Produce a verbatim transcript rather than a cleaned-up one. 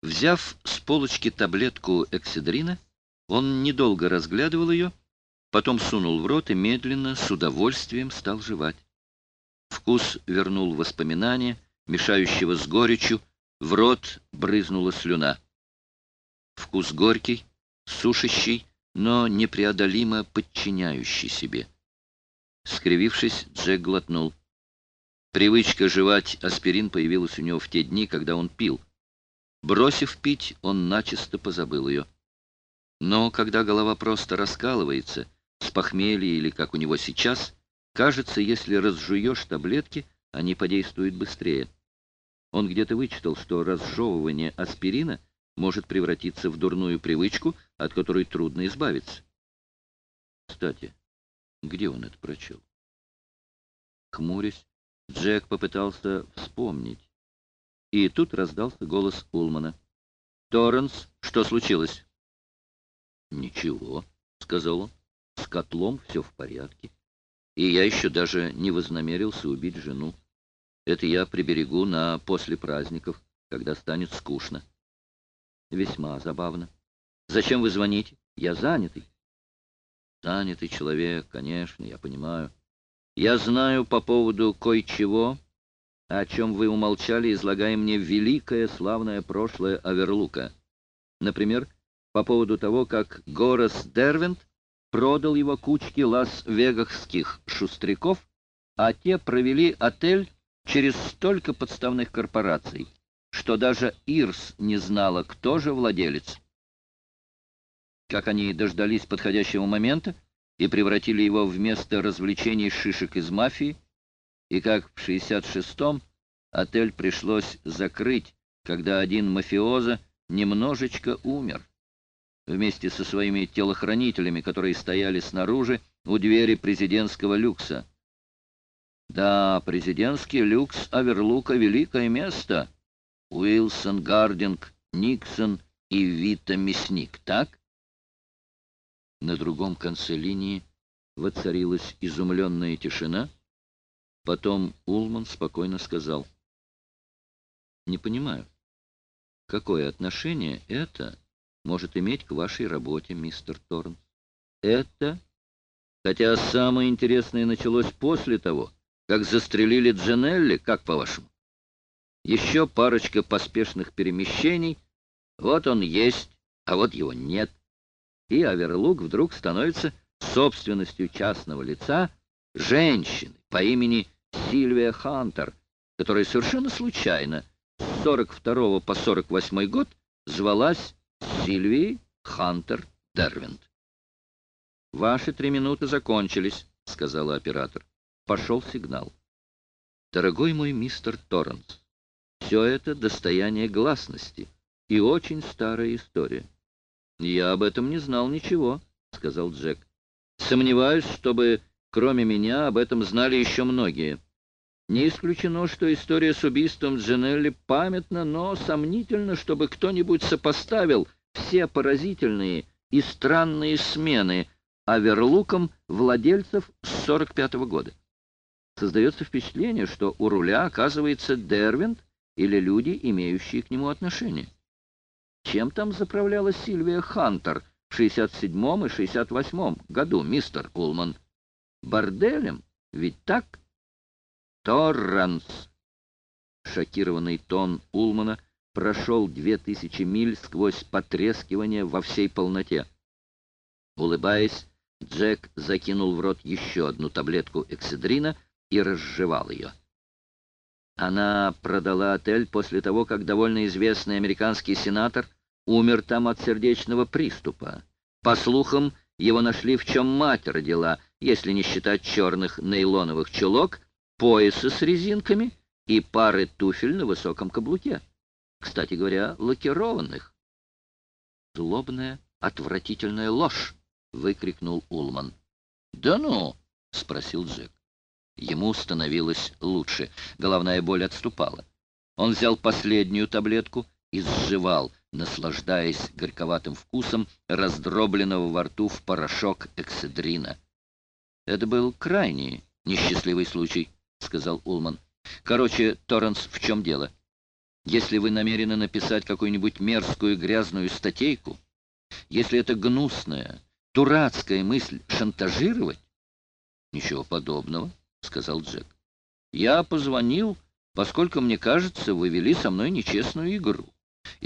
Взяв с полочки таблетку экседрина, он недолго разглядывал ее, потом сунул в рот и медленно, с удовольствием стал жевать. Вкус вернул воспоминания, мешающего с горечью, в рот брызнула слюна. Вкус горький, сушащий, но непреодолимо подчиняющий себе. Скривившись, Джек глотнул. Привычка жевать аспирин появилась у него в те дни, когда он пил. Бросив пить, он начисто позабыл ее. Но когда голова просто раскалывается, с похмелья или как у него сейчас, кажется, если разжуешь таблетки, они подействуют быстрее. Он где-то вычитал, что разжевывание аспирина может превратиться в дурную привычку, от которой трудно избавиться. Кстати, где он это прочел? Хмурясь, Джек попытался вспомнить. И тут раздался голос Улмана. «Торренс, что случилось?» «Ничего», — сказал он. «С котлом все в порядке. И я еще даже не вознамерился убить жену. Это я приберегу на после праздников, когда станет скучно». «Весьма забавно. Зачем вы звоните? Я занятый». «Занятый человек, конечно, я понимаю. Я знаю по поводу кое-чего, о чем вы умолчали, излагая мне великое славное прошлое Аверлука. Например, по поводу того, как Горас Дервент продал его кучке лас-вегасских шустряков, а те провели отель через столько подставных корпораций, что даже Ирс не знала, кто же владелец. Как они дождались подходящего момента и превратили его в место развлечений шишек из мафии, и как в шестьдесят шестом отель пришлось закрыть, когда один мафиоза немножечко умер, вместе со своими телохранителями, которые стояли снаружи у двери президентского люкса. Да, президентский люкс Аверлука — великое место. Уилсон, Гардинг, Никсон и Вита Мясник, так? На другом конце линии воцарилась изумленная тишина. Потом Улман спокойно сказал: «Не понимаю, какое отношение это может иметь к вашей работе, мистер Торренс?» «Это? Хотя самое интересное началось после того, как застрелили Джанелли, как по-вашему? Еще парочка поспешных перемещений. Вот он есть, а вот его нет. И Аверлук вдруг становится собственностью частного лица женщины по имени Сильвия Хантер, которая совершенно случайно с сорок второго по сорок восьмой год звалась Сильвией Хантер Дервент. «Ваши три минуты закончились», — сказала оператор. Пошел сигнал. «Дорогой мой мистер Торренс, все это достояние гласности и очень старая история». «Я об этом не знал ничего», — сказал Джек. «Сомневаюсь, чтобы, кроме меня, об этом знали еще многие. Не исключено, что история с убийством Джанелли памятна, но сомнительно, чтобы кто-нибудь сопоставил все поразительные и странные смены Аверлуком владельцев с сорок пятого года. Создается впечатление, что у руля оказывается Дервент или люди, имеющие к нему отношение. Чем там заправляла Сильвия Хантер в шестьдесят седьмом и шестьдесят восьмом году, мистер Улман? Борделем? Ведь так?» «Торренс!» Шокированный тон Улмана прошел две тысячи миль сквозь потрескивание во всей полноте. Улыбаясь, Джек закинул в рот еще одну таблетку экседрина и разжевал ее. Она продала отель после того, как довольно известный американский сенатор умер там от сердечного приступа. По слухам, его нашли, в чем мать родила, если не считать черных нейлоновых чулок, пояса с резинками и пары туфель на высоком каблуке. Кстати говоря, лакированных. «Злобная, отвратительная ложь!» — выкрикнул Улман. «Да ну!» — спросил Джек. Ему становилось лучше, головная боль отступала. Он взял последнюю таблетку и сживал, наслаждаясь горьковатым вкусом раздробленного во рту в порошок экседрина. «Это был крайний несчастливый случай», — сказал Улман. «Короче, Торренс, в чем дело? Если вы намерены написать какую-нибудь мерзкую грязную статейку, если это гнусная, дурацкая мысль шантажировать, ничего подобного, — сказал Джек. Я позвонил, поскольку мне кажется, вы вели со мной нечестную игру.